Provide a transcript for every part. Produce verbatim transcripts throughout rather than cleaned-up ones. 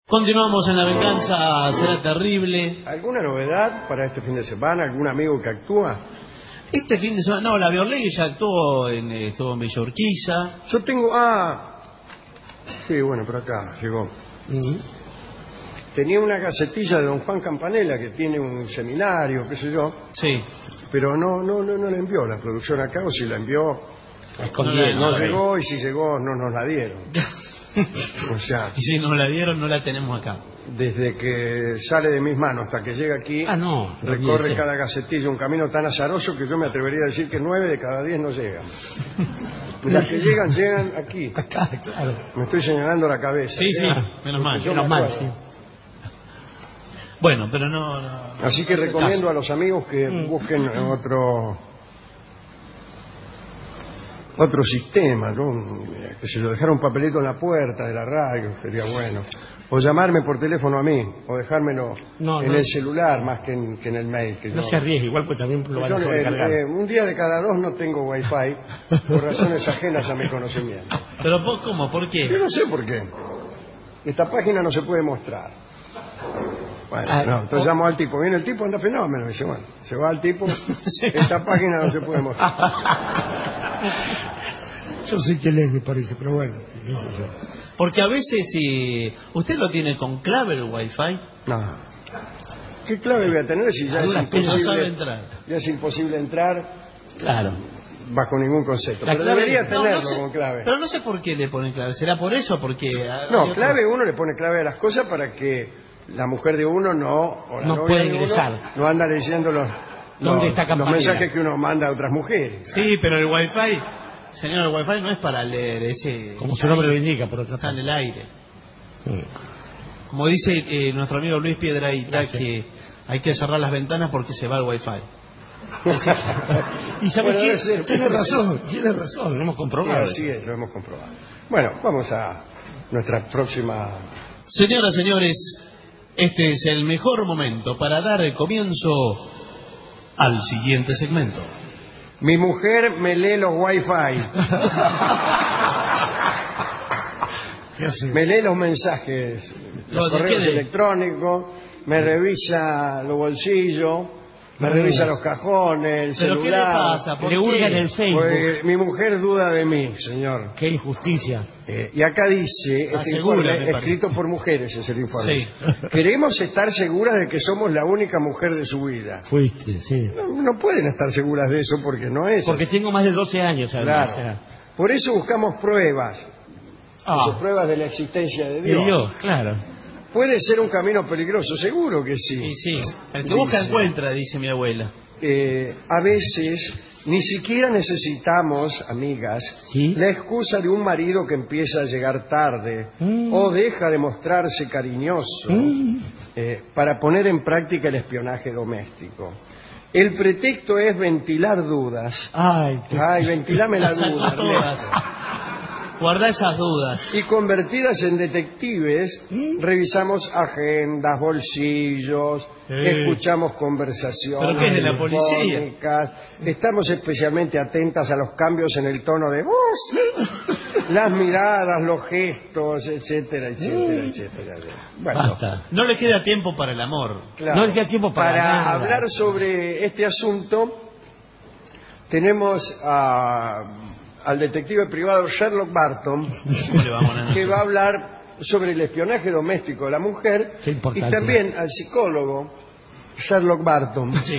Continuamos en La Venganza Será Terrible. ¿Alguna novedad para este fin de semana? ¿Algún amigo que actúa? Este fin de semana, no, la Biorlegui ya actuó en, estuvo en Villa Urquiza. Yo tengo, ah, sí, bueno, por acá llegó. Uh-huh. Tenía una gacetilla de don Juan Campanella que tiene un seminario, qué sé yo. Sí. Pero no, no, no, no la envió la producción acá, o si la envió, no, no llegó, y si llegó no nos la dieron. O sea, y si nos la dieron no la tenemos acá. Desde que sale de mis manos hasta que llega aquí, ah, no, recorre cada gacetilla un camino tan azaroso que yo me atrevería a decir que nueve de cada diez no llegan. Las que llegan, llegan aquí. Claro. Me estoy señalando la cabeza. Sí, sí, menos mal. Menos mal, sí. Bueno, pero no... no Así que no recomiendo caso. a los amigos que mm. busquen otro... otro sistema, ¿no? Que se lo dejara un papelito en la puerta de la radio, sería bueno. O llamarme por teléfono a mí, o dejármelo no, en no. el celular más que en, que en el mail. Que no yo... se arriesgue, igual pues también lo van a sobrecargar. Eh, eh, un día de cada dos no tengo wifi, por razones ajenas a mi conocimiento. ¿Pero vos cómo? ¿Por qué? Yo no sé por qué. Esta página no se puede mostrar. Bueno, ah, no, entonces oh. llamo al tipo. Viene el tipo, anda fenómeno. Dice, bueno, se va al tipo, esta página no se puede mostrar. Yo sé que lee, me parece, pero bueno. Porque a veces, si usted lo tiene con clave el wifi. No. ¿Qué clave voy a tener si ya es imposible, no sabe entrar? Ya es imposible entrar. Claro. Bajo ningún concepto. La pero clave, debería tenerlo no, no sé, con clave. Pero no sé por qué le ponen clave. ¿Será por eso? Porque no, clave uno le pone clave a las cosas para que la mujer de uno no o la no novia puede de ingresar. Uno, no anda leyendo los, ¿Dónde los, está los mensajes que uno manda a otras mujeres. Sí, pero el wifi, señor, el wifi no es para leer ese. Como su nombre lo indica, por otra parte. Está en el aire. Sí. Como dice eh, nuestro amigo Luis Piedrahita, que hay que cerrar las ventanas porque se va el wifi. Y sabes bueno, qué, tiene razón, tiene razón, lo hemos comprobado. Sí, así es, lo hemos comprobado. Bueno, vamos a nuestra próxima. Señoras, señores, este es el mejor momento para dar el comienzo al siguiente segmento. Mi mujer me lee los wifi. Me lee los mensajes, los correos electrónicos, me revisa los bolsillos, me revisa los cajones, el celular. ¿Pero qué le pasa? ¿Por le hurga en el Facebook. Pues, mi mujer duda de mí, señor. Qué injusticia. Eh, y acá dice, ah, este segura, informe, escrito por mujeres es el informe. Sí. Queremos estar seguras de que somos la única mujer de su vida. Fuiste, sí. No, no pueden estar seguras de eso porque no es. Porque tengo más de doce años, además. Claro. Por eso buscamos pruebas. Ah. Pruebas de la existencia de Dios. De Dios, claro. Puede ser un camino peligroso, seguro que sí. Sí, sí. El que busca encuentra, dice mi abuela. Eh, a veces ni siquiera necesitamos, amigas, ¿sí? la excusa de un marido que empieza a llegar tarde mm. o deja de mostrarse cariñoso mm. eh, para poner en práctica el espionaje doméstico. El pretexto es ventilar dudas. Ay, qué... Ay, ventilame la duda. Todas. Guarda esas dudas. Y convertidas en detectives, ¿Mm? revisamos agendas, bolsillos, eh. escuchamos conversaciones. ¿Pero qué es de la policía? Estamos especialmente atentas a los cambios en el tono de voz, las miradas, los gestos, etcétera, etcétera, etcétera. Bueno, basta. No le queda tiempo para el amor. Claro. No le queda tiempo para, para nada. hablar sobre este asunto, tenemos a... al detective privado Sherlock Barton, que va a hablar sobre el espionaje doméstico de la mujer, y también al psicólogo Sherlock Barton, sí.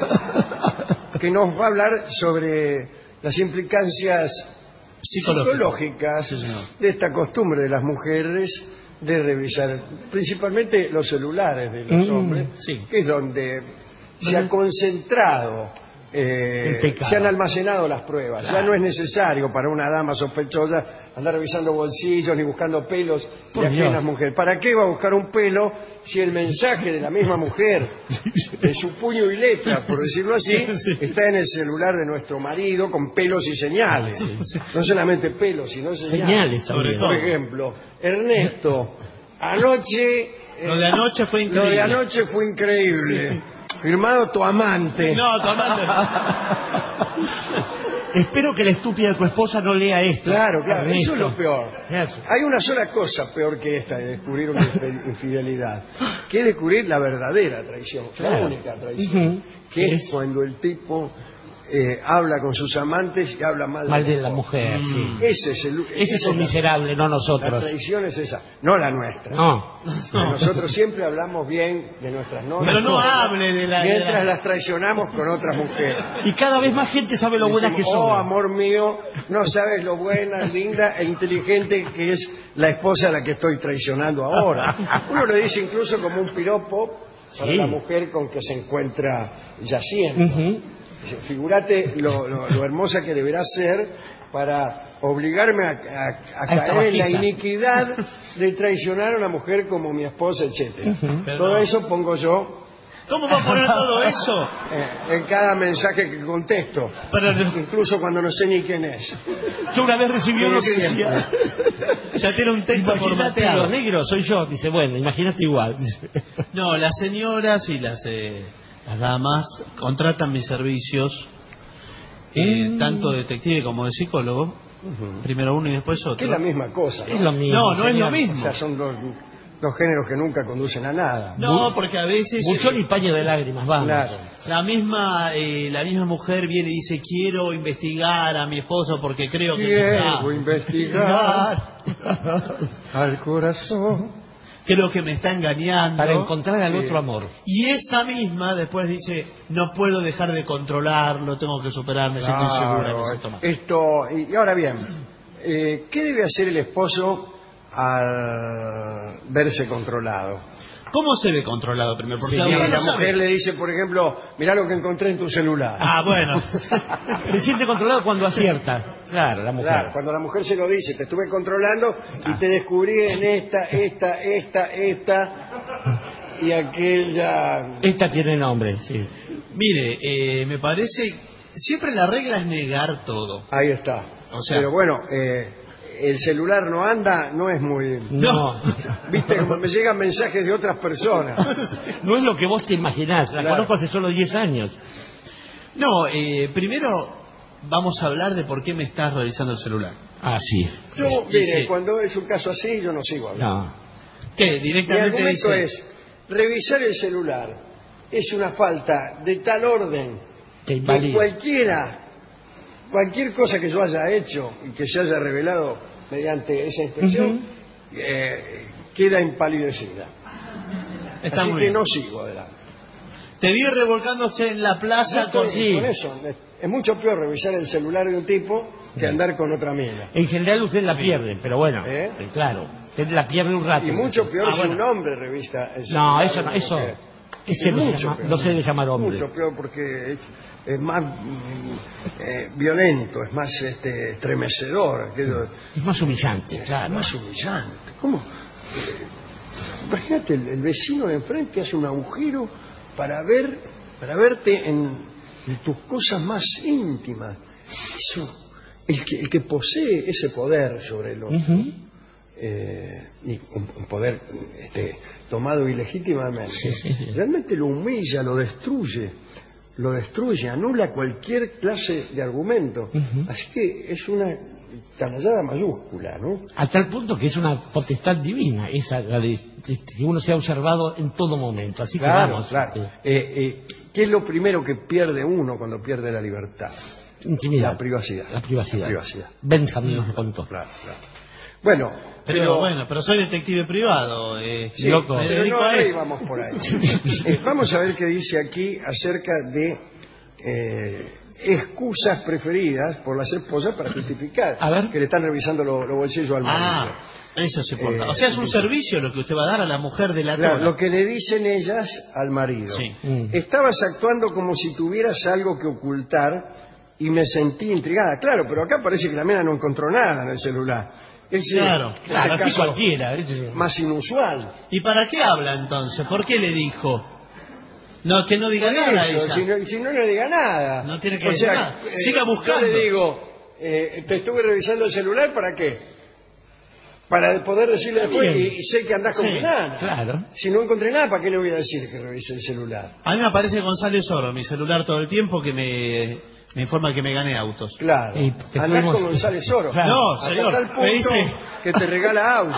que nos va a hablar sobre las implicancias psicológicas sí, de esta costumbre de las mujeres de revisar principalmente los celulares de los mm, hombres, sí. que es donde se ha concentrado Eh, se han almacenado las pruebas. Claro. Ya no es necesario para una dama sospechosa andar revisando bolsillos ni buscando pelos de ajenas mujeres. ¿Para qué va a buscar un pelo si el mensaje de la misma mujer, de su puño y letra, por decirlo así, sí. está en el celular de nuestro marido con pelos y señales? Sí, sí. No solamente pelos, sino señales. Señales, sobre todo. Por ejemplo, Ernesto, anoche... Eh, lo de anoche fue increíble. Lo de anoche fue increíble. Sí. Firmado tu amante. No, tu amante. Espero que la estúpida de tu esposa no lea esto. Claro, claro, Ernesto. eso es lo peor. Eso. Hay una sola cosa peor que esta de descubrir una infi- infidelidad, que es descubrir la verdadera traición, Claro. la única traición, Ujú. que es Es- cuando el tipo eh, habla con sus amantes y habla mal, Mal de la mujer, sí. Ese es el Ese es esa un la- miserable, no La nosotros. traición es esa, no la nuestra. No. Nosotros siempre hablamos bien de nuestras novias. Pero no hable de la... de Mientras la- las traicionamos con otras mujeres. Y cada vez más gente sabe lo buena que Decimos, son. oh, amor mío, no sabes lo buena, linda e inteligente que es la esposa a la que estoy traicionando ahora. Uno le dice incluso como un piropo para Sí. la mujer con que se encuentra yaciendo. Ujú. Dice, figúrate lo, lo- lo hermosa que deberá ser para obligarme a, a- a A esta caer en la bajiza. iniquidad de traicionar a una mujer como mi esposa, etcétera. Pero Todo no. eso pongo yo ¿Cómo va a poner todo eso? eh, en cada mensaje que contesto, Pero incluso cuando no sé ni quién es. Yo una vez recibí uno que Siempre. decía... ya tiene un texto Imagínate, formateado. los negros soy yo. Dice, bueno, imagínate igual. Dice. No, las señoras y las, eh, las damas contratan mis servicios, eh, Mm. tanto de detective como de psicólogo, primero uno y después Que otro. es la misma cosa. Es lo mismo. No, no es lo señor. mismo. O sea, son dos, dos géneros que nunca conducen a nada. No, porque a veces Buchón eh, y paño de lágrimas, vamos. Claro. la misma eh, la misma mujer viene y dice quiero investigar a mi esposo porque creo que me Quiero está, investigar al corazón. creo que me está engañando. Para encontrar al Sí. otro amor. Y esa misma después dice no puedo dejar de controlarlo, tengo que superar, me siento insegura, Claro, me siento mal. esto, y, y ahora bien, eh, ¿qué debe hacer el esposo al verse controlado? ¿Cómo se ve controlado primero? Porque Sí, la Y mujer la no sabe. mujer le dice, por ejemplo, mirá lo que encontré en tu celular. Ah, bueno. Se siente controlado cuando acierta. Claro, la mujer. Claro, cuando la mujer se lo dice, te estuve controlando y te descubrí en esta, esta, esta, esta y aquella. Esta tiene nombre, sí. Mire, eh, me parece siempre la regla es negar todo. Ahí está. O sea- Pero bueno, eh, el celular no anda, no es muy. No. Viste, como me llegan mensajes de otras personas. No es lo que vos te imaginás. La Claro. conozco hace solo diez años. No, eh, primero vamos a hablar de por qué me estás revisando el celular. Ah, sí. Yo, Y mire, sí. cuando es un caso así, yo no sigo hablando. No. ¿Qué? Mi Directamente argumento dice... es, revisar el celular es una falta de tal orden Que que invalida. cualquiera, cualquier cosa que yo haya hecho y que se haya revelado mediante esa inspección, eh, queda empalidecida. Está Así muy que bien. no sigo adelante. Te vi revolcándose en la plaza Yo con... estoy sí. con eso. Es, es mucho peor revisar el celular de un tipo que andar con otra mina. En general usted la pierde, pero bueno, ¿Eh? eh, claro, usted la pierde un rato. Y mucho peor Ah, si bueno. un hombre revista el No, celular eso de no, una eso, mujer. ese Es no se, mucho llama, peor. no se debe llamar hombre. Mucho peor porque es, es más mm, eh, violento, es más este, estremecedor, aquello, Es más humillante, es claro. más humillante. ¿Cómo? Eh, imagínate, el, el vecino de enfrente hace un agujero para ver, para verte en, en tus cosas más íntimas. Eso, el que, el que posee ese poder sobre el otro, Ujú. eh, y un, un poder este, tomado ilegítimamente, Sí, sí, sí. realmente lo humilla, lo destruye, lo destruye, anula cualquier clase de argumento. Ujú. Así que es una canallada mayúscula, ¿no? A tal punto que es una potestad divina, esa la de, de- que uno se ha observado en todo momento. Así que Claro, vamos, claro. este, Eh, eh, ¿Qué es lo primero que pierde uno cuando pierde la libertad? intimidad. La privacidad. La privacidad. La privacidad. Benjamin nos lo contó. Claro, claro. Bueno, Pero, pero, bueno, pero soy detective privado. Eh, sí, loco. Me pero dedico no a ahí eso. vamos por ahí. Eh, vamos a ver qué dice aquí acerca de eh, excusas preferidas por las esposas para justificar A ver. que le están revisando lo- los bolsillos al marido. Ah, eso es importante. Eh, o sea, es un servicio lo que usted va a dar a la mujer de la Claro, tola. lo que le dicen ellas al marido. Sí. Mm. Estabas actuando como si tuvieras algo que ocultar y me sentí intrigada. Claro, pero acá parece que la mena no encontró nada en el celular. Ese, Claro, ese Claro, así caso cualquiera. ese- más inusual. ¿Y para qué habla entonces? ¿Por qué le dijo? No, que no diga Por nada eso, ella. si, no, si no le diga nada. No tiene que O decir sea, nada. eh, Siga buscando. Yo le digo, eh, te estuve revisando el celular, ¿para qué? para poder decirle después, y, y sé que andás con Sí, nada. claro. Si no encontré nada, ¿para qué le voy a decir que revise el celular? A mí me aparece González Oro, mi celular todo el tiempo, que me, me informa que me gané autos. Claro. Y te Andás fuimos- con González Oro. Claro. No, Hasta señor, tal punto me dice... que te regala auto.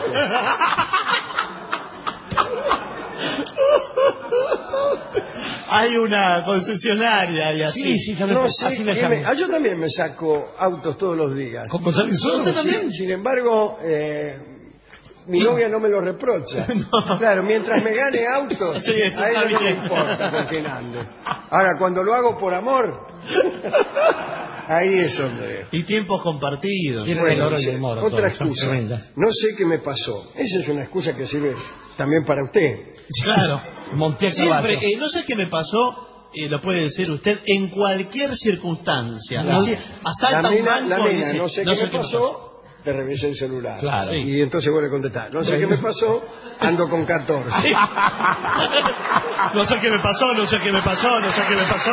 Hay una concesionaria y así. Sí, sí, ya me- No así sé me qué llamé. me- ah, yo también me saco autos todos los días. ¿Con González Oro? ¿Usted también? Sin embargo, eh, mi novia no me lo reprocha. Claro, mientras me gane autos, Sí, eso a ella está no le bien. importa con quién ande. Ahora, cuando lo hago por amor, ahí es donde... Y tiempos compartidos. Quiere Bueno, el oro y dice, el moro. otra todos, son excusa. tremendas. No sé qué me pasó. Esa es una excusa que sirve también para usted. Claro. Monté a Siempre, caballo. eh, no sé qué me pasó, eh, lo puede decir usted, en cualquier circunstancia. No. Así, asalta La un mina, banco la y mina, dice, no sé qué me pasó, te revisé el celular. Claro. Sí. Y entonces vuelve a contestar. No sé qué me pasó, ando con catorce. No sé qué me pasó, no sé qué me pasó, no sé qué me pasó.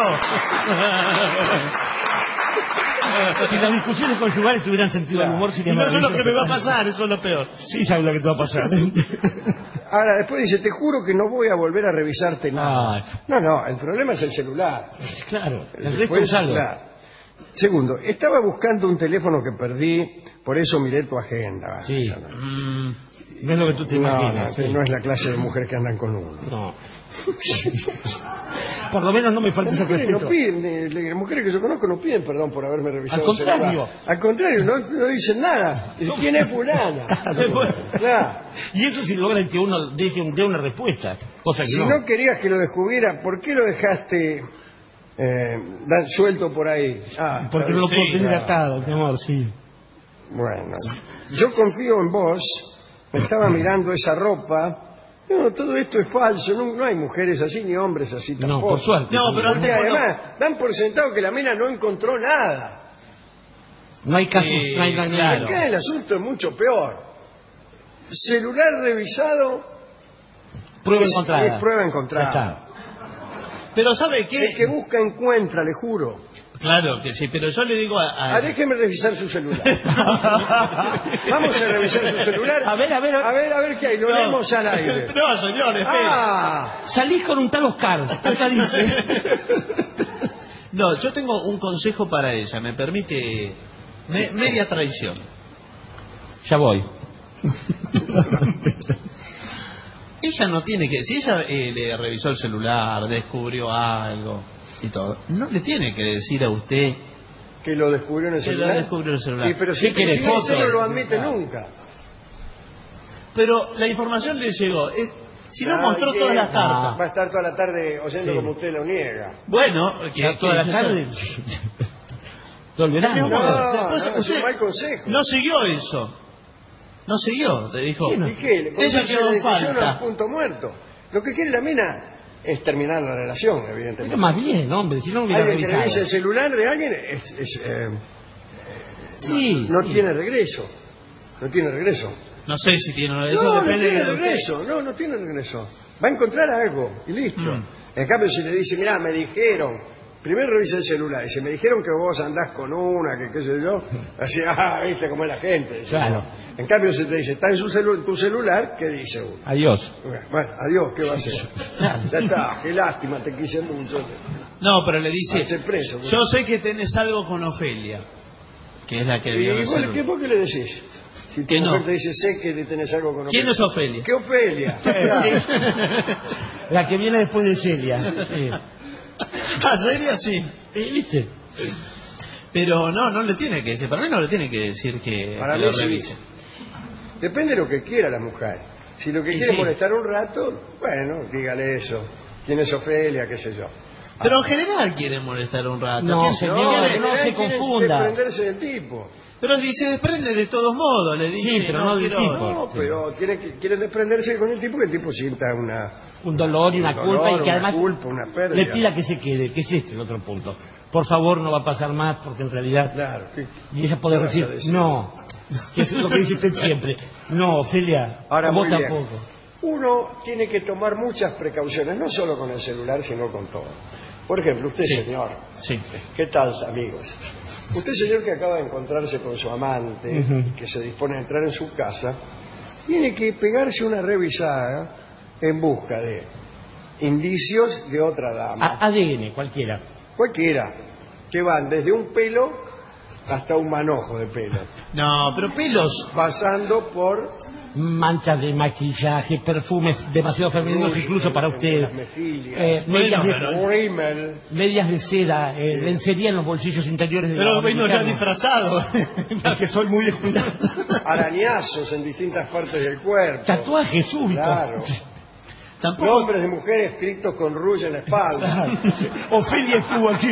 Si las discusiones conyugales tuvieran sentido del Claro. humor, Y sería no sé lo maravilloso. que me va a pasar, eso es lo peor. Sí, sabes lo que te va a pasar. Ahora, después dice, te juro que no voy a volver a revisarte nada. Ay. No, no, el problema es el celular. Claro, el resto Después, es algo. claro. Segundo, estaba buscando un teléfono que perdí, por eso miré tu agenda. Sí. No, no, Mm, No es lo que tú te no, imaginas. que sí. no es la clase de mujer que andan con uno. No. Por lo menos no me falta Las ese mujeres, no respeto. piden, eh, las mujeres que yo conozco no piden perdón por haberme revisado Al el celular. contrario. Al contrario, no, no dicen nada. Dicen, ¿quién es fulana? Claro. Y eso si logran que uno deje un- dé una respuesta. Cosa que Si no. no querías que lo descubriera, ¿por qué lo dejaste eh, dar suelto por ahí? Ah, Porque no lo Sí, puedo tener claro. atado, mi amor, sí. Bueno, yo confío en vos. Me estaba mirando esa ropa. No, todo esto es falso. No, no hay mujeres así ni hombres así tampoco. No, por suerte. No, pero Porque antes además dan por sentado que la mina no encontró nada. No hay casos, Eh, no hay, no hay- claro. Acá el asunto es mucho peor. Celular revisado Prueba es, encontrada. es prueba Ya encontrada. está. Pero ¿sabe qué? El que busca encuentra, le juro. Claro que sí, pero yo le digo a... a- Ah, déjeme revisar su celular. Vamos a revisar su celular. A ver, a ver, a- A ver, a ver qué hay. Lo No. leemos al aire. No, señor, espere. Ah, Salís con un tal Oscar. Acá dice. No, yo tengo un consejo para ella, me permite me- media traición. Ya voy. Ella no tiene que... Si ella eh, le revisó el celular, descubrió algo y todo, no le tiene que decir a usted que lo descubrió en el que lo celular. descubrió en el celular. Sí, pero si, ¿Qué quiere, si foto? usted no lo admite nunca. Pero la información le llegó. eh, si no Ah, mostró ¿qué? todas las cartas. Va a estar toda la tarde oyendo Sí. como usted lo niega. Bueno, que, Ya toda la que- tarde. Todo el verano. No, no, Después es usted un mal consejo. no siguió eso. No siguió, le dijo. Sí, no. ¿Y qué? Le Ella conduce quedó la en discusión falta. al punto muerto. Lo que quiere la mina es terminar la relación, Pero evidentemente. más bien, hombre, si no lo hubiera Alguien que revisado. revisa el celular de alguien es, es, eh, Sí, no sí. tiene regreso. No tiene regreso. No sé si tiene eso, no, no depende tiene de usted. regreso. No, no tiene regreso. Va a encontrar algo y listo. Mm. En cambio, si le dice, mirá, me dijeron, primero revisa el celular, y si me dijeron que vos andás con una, que qué sé yo, así, ah, viste cómo es la gente. dice, Claro. ¿no? En cambio, si te dice, está en su celu- tu celular, ¿qué dice uno? Adiós. Bueno, adiós, ¿qué va a hacer? Ya está, qué lástima, te quise mucho. No, pero le dice, Hazte preso. yo sé que tenés algo con Ofelia, que es la que ¿Y vio el vos, celular. qué, vos qué le decís? Si tu Que no. mujer te dice, sé que tenés algo con ¿Quién Ofelia. es Ofelia? ¿Qué Ofelia? Claro. La que viene después de Celia. Sí. ¿Ah, sería sí? Eh, ¿Viste? Pero no, no le tiene que decir, para mí no le tiene que decir que, Para que mí lo sí. revise. Depende de lo que quiera la mujer. Si lo que Y quiere sí. molestar un rato, bueno, dígale eso. ¿Quién es Ofelia? ¿Qué sé yo? Pero en general quieren molestar un rato. No, ¿Quién- señor, quién no, es? no se quiere confunda. desprenderse del tipo. Pero si se desprende de todos modos, le dice, Sí, pero no del quiero... tipo. No, Sí. pero tiene que, quieren desprenderse con el tipo que el tipo sienta una, Un dolor y una un culpa dolor, y que una además culpa, una pérdida. le pida que se quede, que es este el otro punto. Por favor, no va a pasar más porque en realidad... Claro, sí. Y ella puede ¿Qué vas a decir, decir? no, que es lo que dice usted siempre. No, Ofelia, Ahora, vos muy bien. tampoco. Uno tiene que tomar muchas precauciones, no solo con el celular, sino con todo. Por ejemplo, usted, Sí. señor, Sí. ¿qué tal, amigos? Usted, señor, que acaba de encontrarse con su amante, Ujú. que se dispone a entrar en su casa, tiene que pegarse una revisada en busca de indicios de otra dama. A- ADN, cualquiera. Cualquiera, que van desde un pelo hasta un manojo de pelo, No, pero pelos. pasando por Manchas de maquillaje, perfumes demasiado femeninos Rouge incluso para en usted. las mejillas. Eh, medias, Bueno, de, pero- rímel, medias de seda, eh, lencería en los bolsillos interiores de Pero los vino ya americanos. disfrazado. Porque soy muy descuidado. arañazos en distintas partes del cuerpo. Tatuajes súbitos. Claro. Tampoco. Nombres de mujeres escritos con rouge en la espalda. Ofelia estuvo aquí.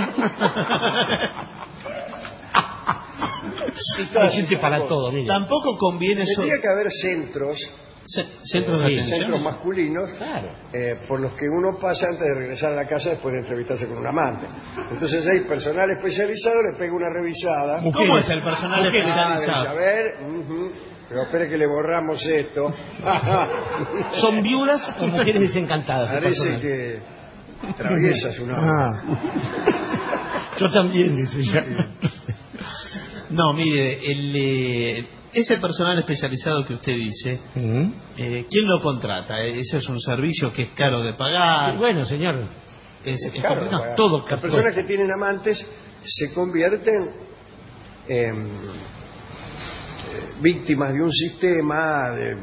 Y todas Hay gente esas para cosas. todo, mire. Tampoco conviene eso. Tendría que haber centros, Ce- Centros de Sí, atención. centros masculinos, Claro. eh, por los que uno pasa antes de regresar a la casa después de entrevistarse con un amante. Entonces hay personal especializado, le pega una revisada. ¿Cómo es el personal Mujeres. Ah, especializado? a ver, ujú, pero espere que le borramos esto. ¿Son viudas o mujeres desencantadas? el Parece personal? que atraviesa su nombre. Ah. Yo también, dice ella. No, mire, el, eh, ese personal especializado que usted dice, ¿Mm? eh, ¿quién lo contrata? ¿Ese es un servicio que es caro de pagar? Sí, bueno, señor. Es, Es es caro, complicado. pagar. todo Las caro. personas que tienen amantes se convierten en eh, víctimas de un sistema de,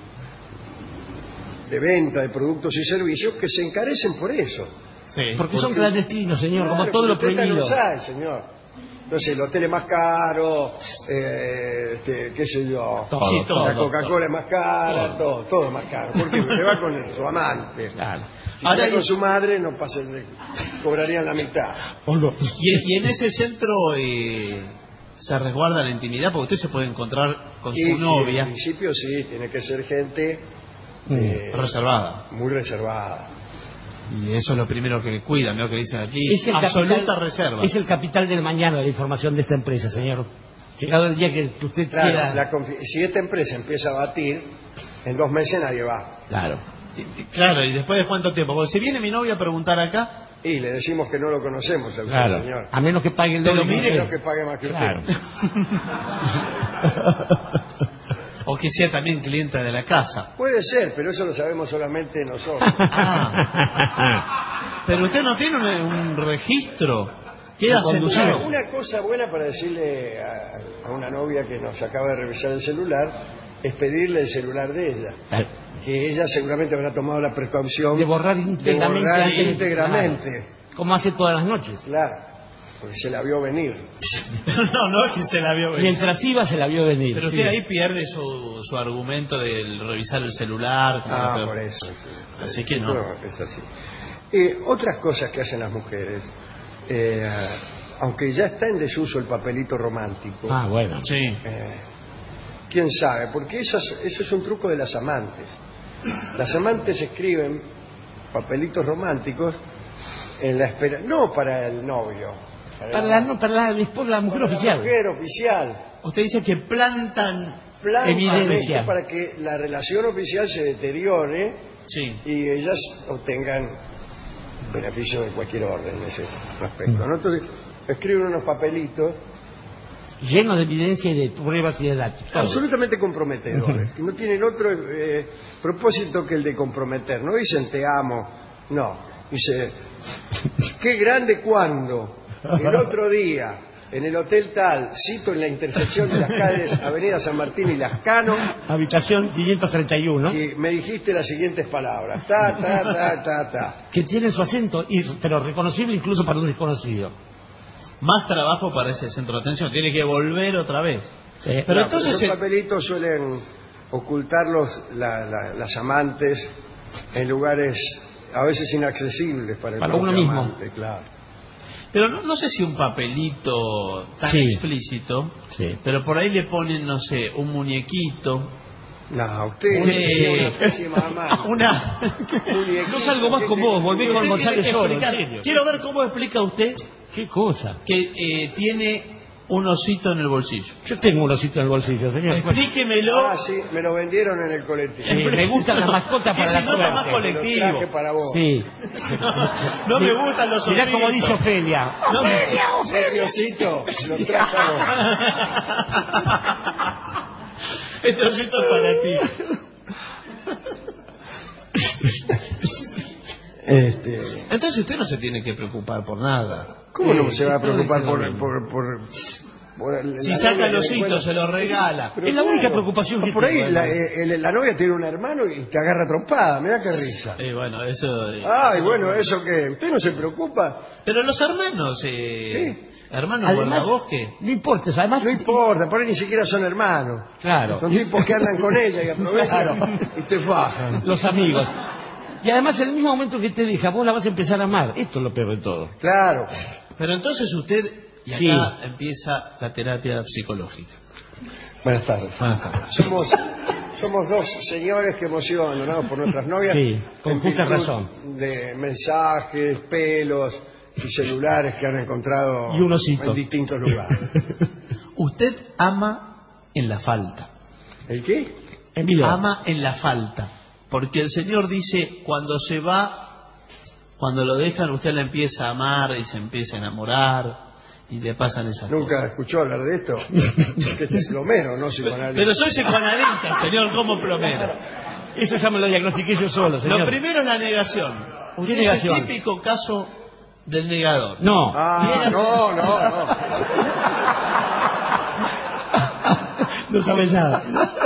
de venta de productos y servicios que se encarecen por eso. Sí. Porque son clandestinos, señor, como Claro, todo lo porque usted prohibido. no sabe, señor. Entonces, el hotel es más caro, eh, este, qué sé yo, Todo, Sí, todo, la todo, Coca-Cola es más cara, todo, todo es más caro. Porque usted va con su amante. Claro. Si Ahora va con hay- su madre, no pasa, de- cobrarían la mitad. ¿O no? Y, y en ese centro eh, se resguarda la intimidad porque usted se puede encontrar con Y, su y novia en principio sí, tiene que ser gente Mm. eh, reservada. muy reservada. Y eso es lo primero que cuidan, lo que dicen aquí. Es el Absoluta capital- reserva. Es el capital del mañana la información de esta empresa, señor. Llegado el día que, que usted Claro, quiera. la confi- si esta empresa empieza a batir, en dos meses nadie va. Claro. Y- y- Claro, y después de cuánto tiempo. Porque si viene mi novia a preguntar acá, Y le decimos que no lo conocemos, el Claro. señor. A menos que pague el Pero doble. que mire usted. Menos que pague más que Claro. usted. o que sea también clienta de la casa. Puede ser, pero eso lo sabemos solamente nosotros. Ah, pero usted no tiene un, un registro. Queda De conducir. sentado. Una cosa buena para decirle a, a una novia que nos acaba de revisar el celular es pedirle el celular de ella, Claro. que ella seguramente habrá tomado la precaución De borrar de íntegramente. borrar antes de- íntegramente. Claro. Como hace todas las noches. Claro, porque se la vio venir. No, no es que se la vio venir. Mientras iba se la vio venir. Pero sí. usted ahí pierde su, su argumento de revisar el celular. Ah, pero- por eso. Así que no. Es así. Eh, otras cosas que hacen las mujeres, eh, aunque ya está en desuso el papelito romántico, Ah, bueno. Sí. eh, quién sabe, porque eso es, eso es un truco de las amantes. Las amantes escriben papelitos románticos en la espera, no para el novio, Para la, no, para la, después la mujer para la oficial. mujer oficial. Usted dice que plantan. Plantan Evidencia. esto para que la relación oficial se deteriore Sí. y ellas obtengan beneficio de cualquier orden en ese aspecto, ¿no? Entonces, escriben unos papelitos Lleno de evidencia y de pruebas y de datos. Todo. absolutamente comprometedores, que no tienen otro eh, propósito que el de comprometer. No dicen te amo, no. Dice, qué grande cuando, el otro día, en el hotel tal, cito en la intersección de las calles Avenida San Martín y Lascano, Habitación quinientos treinta y uno. y me dijiste las siguientes palabras, ta, ta, ta, ta, ta. Que tienen su acento, y- pero reconocible incluso para un desconocido. Más trabajo para ese centro de atención. Tiene que volver otra vez. Sí. Pero Claro, entonces esos el- papelitos suelen ocultarlos la- la- las amantes en lugares a veces inaccesibles para el Para propio uno mismo. amante, claro. Pero no, no sé si un papelito tan Sí. explícito, Sí. pero por ahí le ponen, no sé, un muñequito, No, usted Sí. es una especie de mamá. una... No salgo más con vos, volví con Usted González tiene que Lloro, en explicar. serio. Quiero ver cómo explica usted ¿Qué cosa? que eh, tiene un osito en el bolsillo. Yo tengo un osito en el bolsillo, señor. Explíquemelo. Ah, sí, me lo vendieron en el colectivo. Sí, me gustan las mascotas para Y la si no, está más suerte. Lo colectivo. traje para vos. Sí. No me gustan los ositos. Mirá como dice Ofelia. No me- Seriosito, lo traje a vos. Este osito es para ti. Este... Entonces usted no se tiene que preocupar por nada. ¿Cómo no se va a preocupar por... por, por... El, si saca los hitos, se los regala. Pero es la única preocupación que por ahí tengo, la, el, la novia tiene un hermano y te agarra trompada, mira qué risa. Eh, bueno, eso. Eh, Ay, bueno, eso que usted no se preocupa. Pero los hermanos, eh, ¿Sí? hermanos guardabosque. No importa, además no importa, por ahí ni siquiera son hermanos. Claro. Son tipos que andan con ella y aprovechan claro. y te fajan. Los amigos. Y además en el mismo momento que te deja, vos la vas a empezar a amar. Esto es lo peor de todo. Claro. Pero entonces usted, y acá sí. empieza la terapia psicológica. Buenas tardes. Buenas tardes. Somos, somos dos señores que hemos sido abandonados por nuestras novias. Sí, con justa razón. De mensajes, pelos y celulares que han encontrado y un osito. en distintos lugares. Usted ama en la falta. ¿El qué? Envidia. Ama en la falta. Porque el Señor dice, cuando se va, cuando lo dejan, usted la empieza a amar y se empieza a enamorar y le pasan esas ¿Nunca cosas. ¿Nunca escuchó hablar de esto? Porque este es plomero, no psicoanalista. Pero soy psicoanalista, señor, como plomero. Eso ya me lo diagnostiqué yo solo, señor. Lo primero es la negación. Usted ¿Qué negación? Es el típico caso del negador. No. Ah, no, no, no. No sabes nada.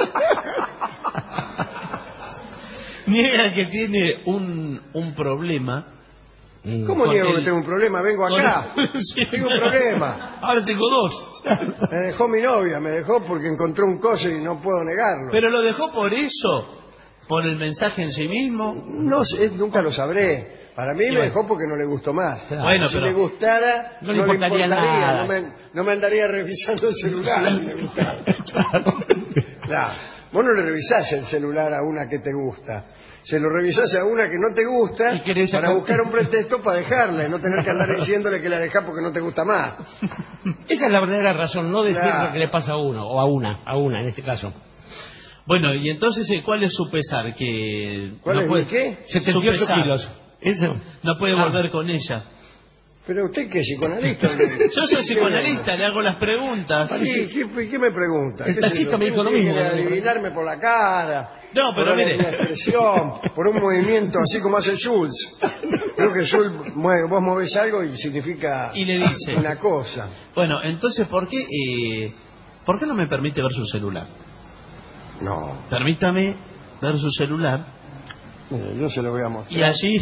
Niega que tiene un, un problema. ¿Cómo niego que tengo un problema? Vengo acá. Sí. Tengo un problema. Ahora tengo dos. Me dejó mi novia, me dejó porque encontró un coso y no puedo negarlo. ¿Pero lo dejó por eso? ¿Por el mensaje en sí mismo? No sé, nunca lo sabré. Para mí Y me bueno. dejó porque no le gustó más. Claro. Bueno, si pero- le gustara, No le importaría nada. No me, no me andaría revisando el celular si le gustara. Claro. Vos no le revisás el celular a una que te gusta. Se lo revisás a una que no te gusta Y querés para sacar- buscar un pretexto para dejarla y no tener que andar diciéndole que la dejás porque no te gusta más. Esa es la verdadera razón, no decir Claro. lo que le pasa a uno, o a una, a una en este caso. Bueno, y entonces, eh, ¿cuál es su pesar? Que ¿Cuál no es puede, mi qué? setenta y ocho su pesar. kilos. Eso. No puede Ah. volver con ella. Pero usted que es psicoanalista. Yo soy psicoanalista, le hago las preguntas. Sí, ¿qué, qué me pregunta? El ¿Qué taxista sé yo? me dijo lo Tiene mismo. que adivinarme por la cara. No, pero por mire. la expresión, por un movimiento así como hace Schultz. Creo que Schultz mueve, vos movés algo y significa Y le dice. una cosa. Bueno, entonces, ¿por qué, eh, ¿por qué no me permite ver su celular? No, Permítame ver su celular mire, yo se lo voy a mostrar. y allí...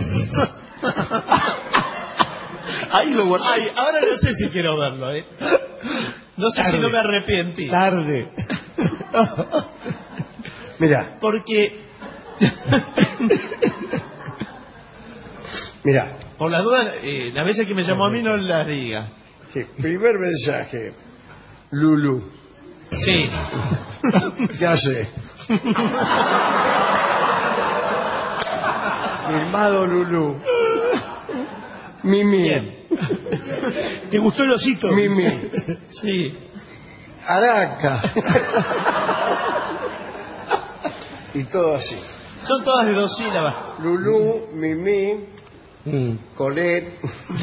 Ahí lo guardé. Ay, ahora no sé si quiero verlo, ¿eh? No sé Tarde. si no me arrepentí. Tarde. Mira, Porque, mira. por las dudas, eh, las veces que me llamó a mí no las diga. Sí, primer mensaje. Lulu, Sí. ¿qué hace? Firmado Lulu. Mimi. Bien. ¿Te gustó el osito? Mimi. Sí. Araca. Y todo así. Son todas de dos sílabas. Lulú, Mimi, Mm. Colette.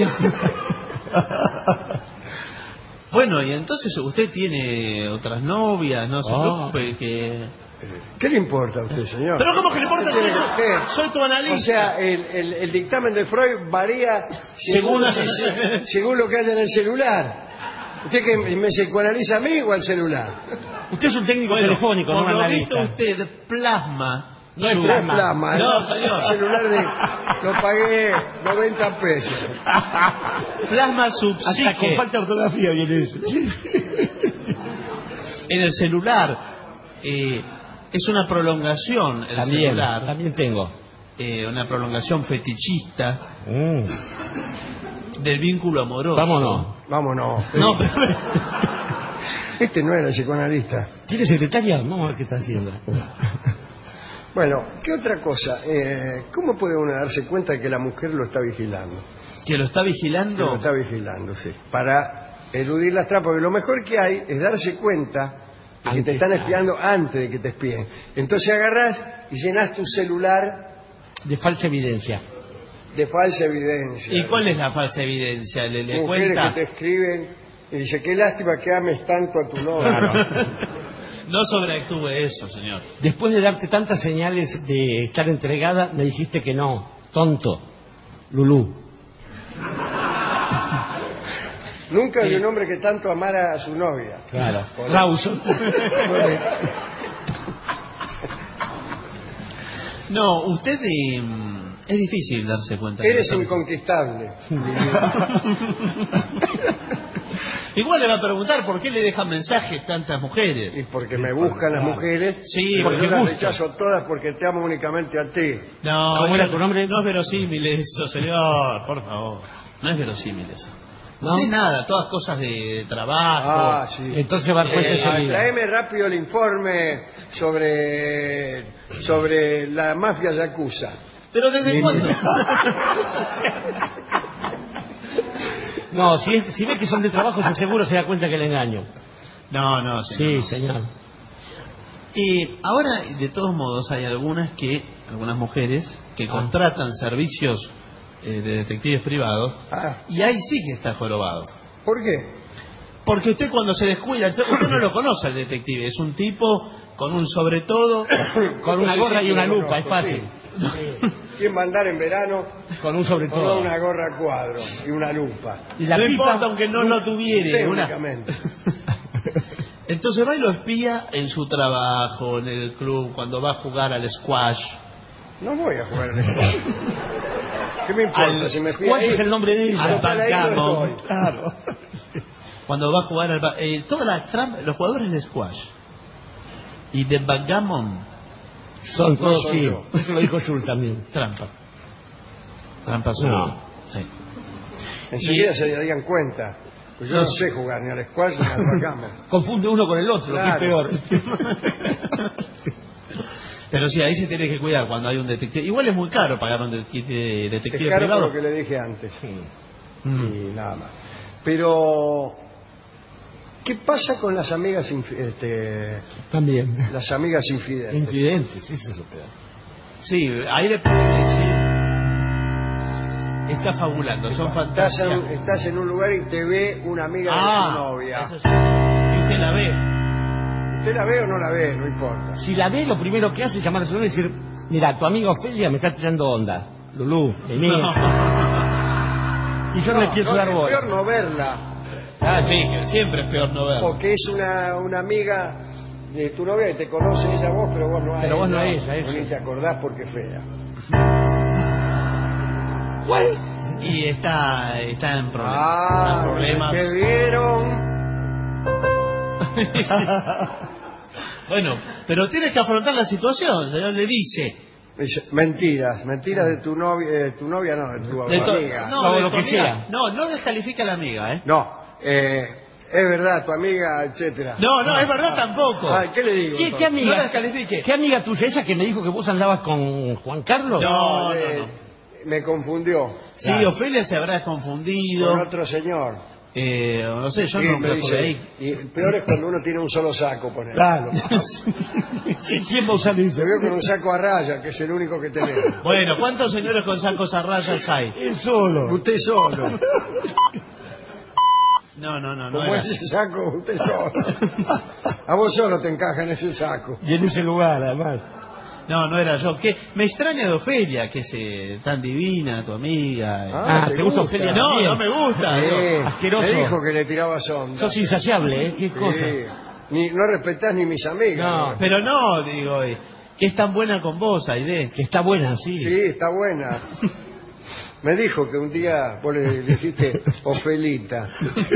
Bueno, y entonces usted tiene otras novias, no se Ah. preocupe que... ¿Qué le importa a usted, señor? Pero ¿cómo que le importa? ¿Qué Soy, tiene que ver? soy tu analista. O sea, el, el- el dictamen de Freud varía según, Según- si- si- según lo que haya en el celular. ¿Usted que me psicoanaliza a mí o al celular? Usted es un técnico Bueno, telefónico, no por un lo analista. visto usted plasma... No es su- plasma. Plasma, ¿eh? No, señor. El celular de, lo pagué noventa pesos. Plasma su Hasta con psique falta de ortografía viene eso. en el celular. Eh, es una prolongación el También, celular. también tengo. Eh, una prolongación fetichista Mm. del vínculo amoroso. Vámonos. Vámonos. No, pero... Este no era psicoanalista. ¿Tiene secretaria? Vamos a ver qué está haciendo. Bueno, ¿qué otra cosa? Eh, ¿Cómo puede uno darse cuenta de que la mujer lo está vigilando? que lo está Que lo vigilando. está vigilando, sí. Para eludir las trampas. Porque lo mejor que hay es darse cuenta de que te Antes, están claro. espiando antes de que te espíen. Entonces agarrás y llenás tu celular De falsa evidencia. de falsa evidencia. ¿Y cuál es la falsa evidencia? ¿Le, le Mujeres cuenta? que te escriben y dice, qué lástima que ames tanto a tu novio. No sobreactúe eso, señor. Después de darte tantas señales de estar entregada, me dijiste que no. Tonto. Lulú. Nunca vi un hombre que tanto amara a su novia. Claro. Rawson. No, usted eh, es difícil darse cuenta. Eres inconquistable. Igual le va a preguntar por qué le dejan mensajes tantas mujeres. Y porque me buscan las mujeres. Sí, porque porque yo las gusta. rechazo todas porque te amo únicamente a ti. No, ¿Cómo era no, tu nombre? No es verosímil eso, señor, por favor. No es verosímil eso. ¿No? De nada, todas cosas de trabajo. Ah, sí. Entonces va a dar cuenta Eh, enseguida. Tráeme rápido el informe sobre sobre la mafia yakuza. ¿Pero desde cuándo? No, si, es, si ve que son de trabajo, se seguro se da cuenta que le engaño. No, no, señor. Sí, señor. Y ahora, de todos modos, hay algunas que, algunas mujeres, que Ah. contratan servicios eh, de detectives privados, Ah, y ahí sí que está jorobado. ¿por qué? Porque usted cuando se descuida, usted no lo conoce al detective, es un tipo con un sobre todo, Con una Sí, gorra sí, y una lo lupa, es conozco, fácil. sí. ¿Quién va a andar en verano Con un sobre con todo. una gorra a cuadro y una lupa? Y la no pipa, importa aunque no lo tuviere. una- Técnicamente. Entonces va y lo espía en su trabajo, en el club, cuando va a jugar al squash. No voy a jugar al squash. ¿Qué me importa Al si me fui ¿Cuál ahí? es el nombre de ella? Al Total, ahí no backgammon. estoy. Claro. Cuando va a jugar al ba- eh, todas las tram- los jugadores de squash y de backgammon, Son todos, soy sí. yo. Eso lo dijo Schultz también. trampa. Trampa solo. No. Sí. Enseguida Y- se darían cuenta. Pues yo no, No. sé jugar ni al squash ni al backgammon. Confunde uno con el otro, Claro. que es peor. Pero sí, ahí se tiene que cuidar cuando hay un detective. Igual es muy caro pagar un detective, Es detective caro por privado. lo que le dije antes. Mm. Y nada más. Pero, ¿qué pasa con las amigas infi- este, También. las amigas infidentes? Infidentes, eso es lo peor. Sí, ahí le pueden decir. Está fabulando, son Estás fantasías. en, estás en un lugar y te ve una amiga Ah, de tu novia. eso sí. Y usted la ve. ¿Usted la ve o no la ve? No importa. Si la ve, lo primero que hace es llamar a su novio y decir: mira, tu amiga Ofelia me está tirando onda. Lulú, vení. Y yo no, le pienso no, dar es bola. peor no verla. Ah, sí, que siempre es peor no verlo. O que es una, una amiga de tu novia que te conoce ella a vos, pero vos no a Pero vos ella. no a ella, eso. Ni te acordás porque es fea. ¿Cuál? Y está, está en problemas. Ah, está en problemas. ¿te vieron? Bueno, pero tienes que afrontar la situación, señor, le dice. Dice, mentiras, mentiras de tu novia, de tu novia no, de tu De to- amiga. no, O de lo tu que amiga. sea. No, no descalifica a la amiga, ¿eh? No, eh, es verdad, tu amiga, etcétera. No, no, es verdad tampoco. Ah, ¿qué le digo? ¿Qué, entonces? qué No amiga? la descalifique. ¿Qué amiga tuya? ¿Esa que me dijo que vos andabas con Juan Carlos? No, no, eh, no. Me confundió Sí, Claro. Ofelia se habrá confundido. con otro señor. Eh, no sé, yo Y nunca me estuve dice, ahí. y el peor es cuando uno tiene un solo saco, poner. Claro. Sí, ¿quién va a usar eso? Se veo con un saco a raya, que es el único que tenemos. Bueno, ¿cuántos señores con sacos a rayas hay? Él solo. Usted solo. No, no, no, no. Como Era. ese saco, usted solo. A vos solo te encaja en ese saco. Y en ese lugar, además. No, no era yo. ¿Qué? Me extraña de Ofelia, que es eh, tan divina, tu amiga. eh. Ah, Ah, ¿te ¿te gusta gusta? Ofelia? No, también? no me gusta. Eh, asqueroso. Me dijo que le tiraba sonda. Sos insaciable, ¿eh? Qué cosa. Sí. Ni, no respetás ni mis amigas. No. Pero no, digo, eh, que es tan buena con vos, Aide. Que está buena, sí. Sí, está buena. Me dijo que un día vos le dijiste Ofelita.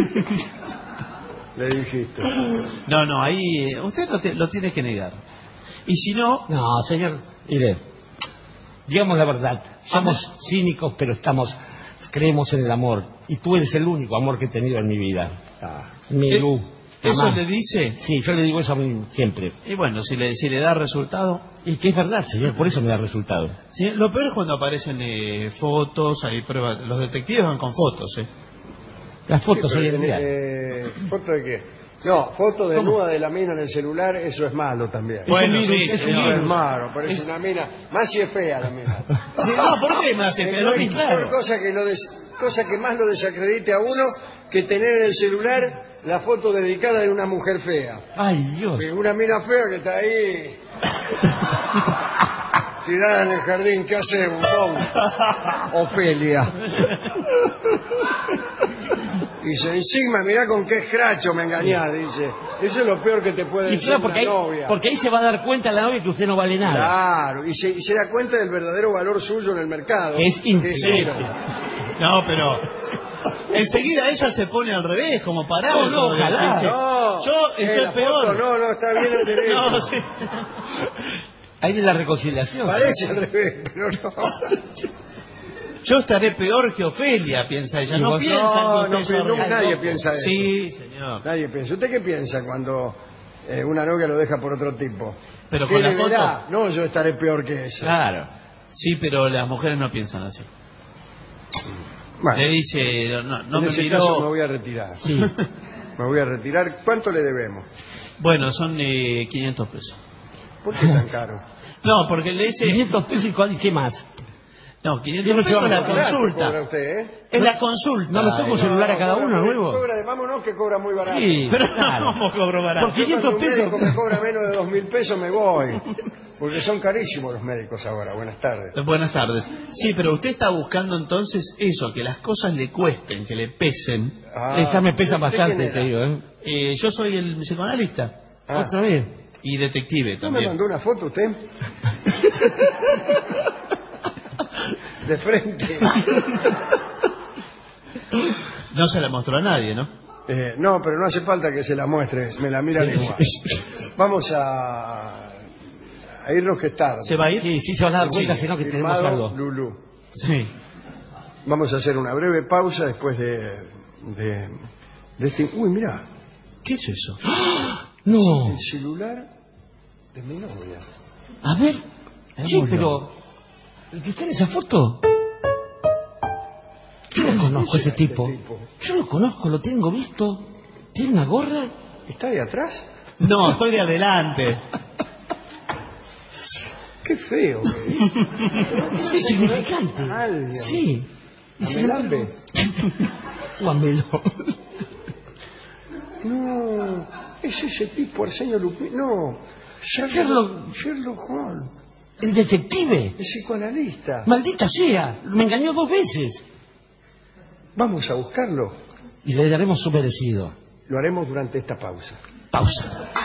Le dijiste. No, no, ahí eh, usted lo, te- lo tiene que negar. Y si no, No, señor, mire, digamos la verdad, somos cínicos, pero estamos, creemos en el amor. Y tú eres el único amor que he tenido en mi vida. Ah, Mi ¿Eh? Lu. eso Mamá. le dice. Sí, yo le digo eso a mí siempre. Y bueno, si le, si le da resultado. Y que es verdad, señor, por eso me da resultado. Sí, lo peor es cuando aparecen eh, fotos, hay pruebas. Los detectives van con fotos, ¿eh? Las fotos sí, hoy pero, en día. eh, ¿foto de qué? No, foto desnuda de la mina en el celular, eso es malo también. Bueno, Es un sí, virus, es un Eso señor. es virus. malo, parece una mina. Más si es fea la mina. Sí, no, ¿por qué me hace? Eh, Pero no lo hay que claro. cosa que, lo des- cosa que más lo desacredite a uno que tener en el celular la foto dedicada de una mujer fea. Ay, Dios. Una mina fea que está ahí tirada en el jardín. ¿Qué hace, bombón? Ofelia. Dice, encima, mirá con qué escracho me engañás, dice. Eso es lo peor que te puede Y decir claro, una porque ahí, novia. porque ahí se va a dar cuenta la novia que usted no vale nada. Claro, y se, y se da cuenta del verdadero valor suyo en el mercado. Que es ínfimo. cero. No, pero enseguida ella se pone al revés, como parado. No, no, ojalá. No, yo eh, estoy la peor. foto, no, no, está bien el derecho. No, sí. Ahí de la reconciliación. Parece al revés, pero no. Yo estaré peor que Ofelia, piensa ella. No vos- piensa No, en no, usted pero sobre- nunca nadie piensa eso. Sí, señor. Nadie piensa. ¿Usted qué piensa cuando eh, una novia lo deja por otro tipo? Pero ¿Qué con la le foto. verá? No, yo estaré peor que eso. Claro. Sí, pero las mujeres no piensan así. Bueno, Le dice, no, no en me ese miró. caso me voy a retirar. Sí. Me voy a retirar. ¿Cuánto le debemos? Bueno, son eh, quinientos pesos. ¿Por qué tan caro? No, porque le dice. quinientos pesos y cuál- y qué más. No, Yo quinientos no pesos es la quiero Barato consulta. cobra usted, ¿eh? Es la consulta. No me toco un celular a cada cobra uno muy- nuevo. Cobra de, vámonos que cobra muy barato. Sí, Pero claro. no cobro barato. Por Yo quinientos cuando un pesos. médico me cobra menos de dos mil pesos me voy. Porque son carísimos los médicos ahora. Buenas tardes. Eh, Buenas tardes. Sí, pero usted está buscando entonces eso, que las cosas le cuesten, que le pesen. Ah, Esa me pesa ¿usted bastante, quién te era? digo, ¿eh? Eh, yo soy el psicoanalista Ah, Otra vez. y detective ¿no me también. mandó una foto usted? De frente. No se la mostró a nadie, ¿no? Eh, no, pero no hace falta que se la muestre. Me la miran igual. Vamos a, a irnos que es tarde. ¿Se va a ir? Sí, sí se van a dar cuenta, sino que tenemos Firmado, algo. Lulú. Sí. Vamos a hacer una breve pausa después de, de, de este... Uy, mira, ¿Qué es eso? No. el celular de mi novia. A ver. Sí, Veámoslo. pero... ¿El que está en esa foto? Yo lo conozco, ese tipo. Yo lo conozco, lo tengo visto. ¿Tiene una gorra? ¿Está ahí atrás? No, estoy de adelante. Qué feo. Es insignificante. Alguien. Sí. Amelambe. Guamelo. No, es ese tipo, Arsenio Lupin. No, Sherlock, Sherlock. Sherlock Holmes, El detective. el psicoanalista. Maldita sea. Me engañó dos veces. Vamos a buscarlo. Y le daremos su merecido. Lo haremos durante esta pausa. Pausa.